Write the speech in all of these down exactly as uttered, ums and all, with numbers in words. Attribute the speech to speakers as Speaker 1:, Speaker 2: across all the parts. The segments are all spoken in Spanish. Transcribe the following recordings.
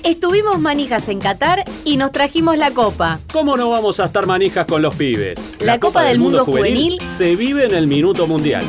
Speaker 1: Estuvimos manijas en Qatar y nos trajimos la copa.
Speaker 2: ¿Cómo no vamos a estar manijas con los pibes?
Speaker 1: La, la Copa, Copa del Mundo, Mundo Juvenil,
Speaker 2: Juvenil se vive en el Minuto Mundial.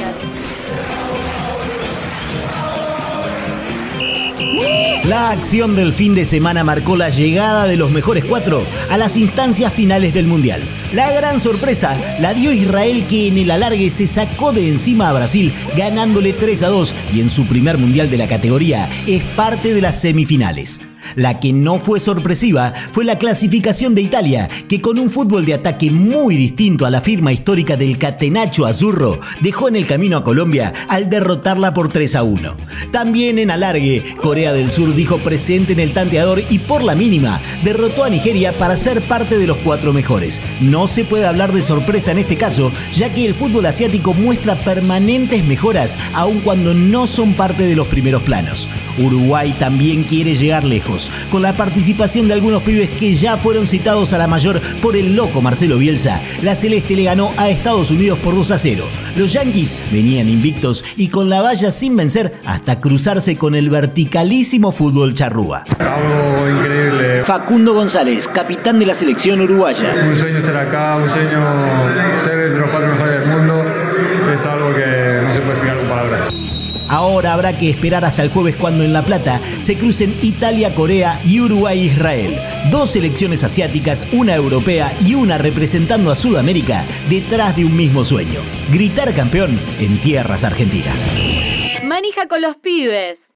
Speaker 3: La acción del fin de semana marcó la llegada de los mejores cuatro a las instancias finales del Mundial. La gran sorpresa la dio Israel, que en el alargue se sacó de encima a Brasil ganándole tres a dos y en su primer Mundial de la categoría es parte de las semifinales. La que no fue sorpresiva fue la clasificación de Italia, que con un fútbol de ataque muy distinto a la firma histórica del Catenaccio Azzurro, dejó en el camino a Colombia al derrotarla por tres a uno. También en alargue, Corea del Sur dijo presente en el tanteador y por la mínima derrotó a Nigeria para ser parte de los cuatro mejores. No se puede hablar de sorpresa en este caso, ya que el fútbol asiático muestra permanentes mejoras aun cuando no son parte de los primeros planos. Uruguay también quiere llegar lejos, con la participación de algunos pibes que ya fueron citados a la mayor por el loco Marcelo Bielsa. La Celeste le ganó a Estados Unidos por dos a cero. Los Yankees venían invictos y con la valla sin vencer hasta cruzarse con el verticalísimo fútbol charrúa.
Speaker 4: Algo increíble.
Speaker 3: Facundo González, capitán de la selección uruguaya.
Speaker 4: Un sueño estar acá, un sueño ser entre los cuatro mejores del mundo. Es algo que no se puede explicar con palabras.
Speaker 3: Ahora habrá que esperar hasta el jueves, cuando en La Plata se crucen Italia-Corea y Uruguay-Israel. Dos selecciones asiáticas, una europea y una representando a Sudamérica, detrás de un mismo sueño: gritar campeón en tierras argentinas.
Speaker 1: Manija con los pibes.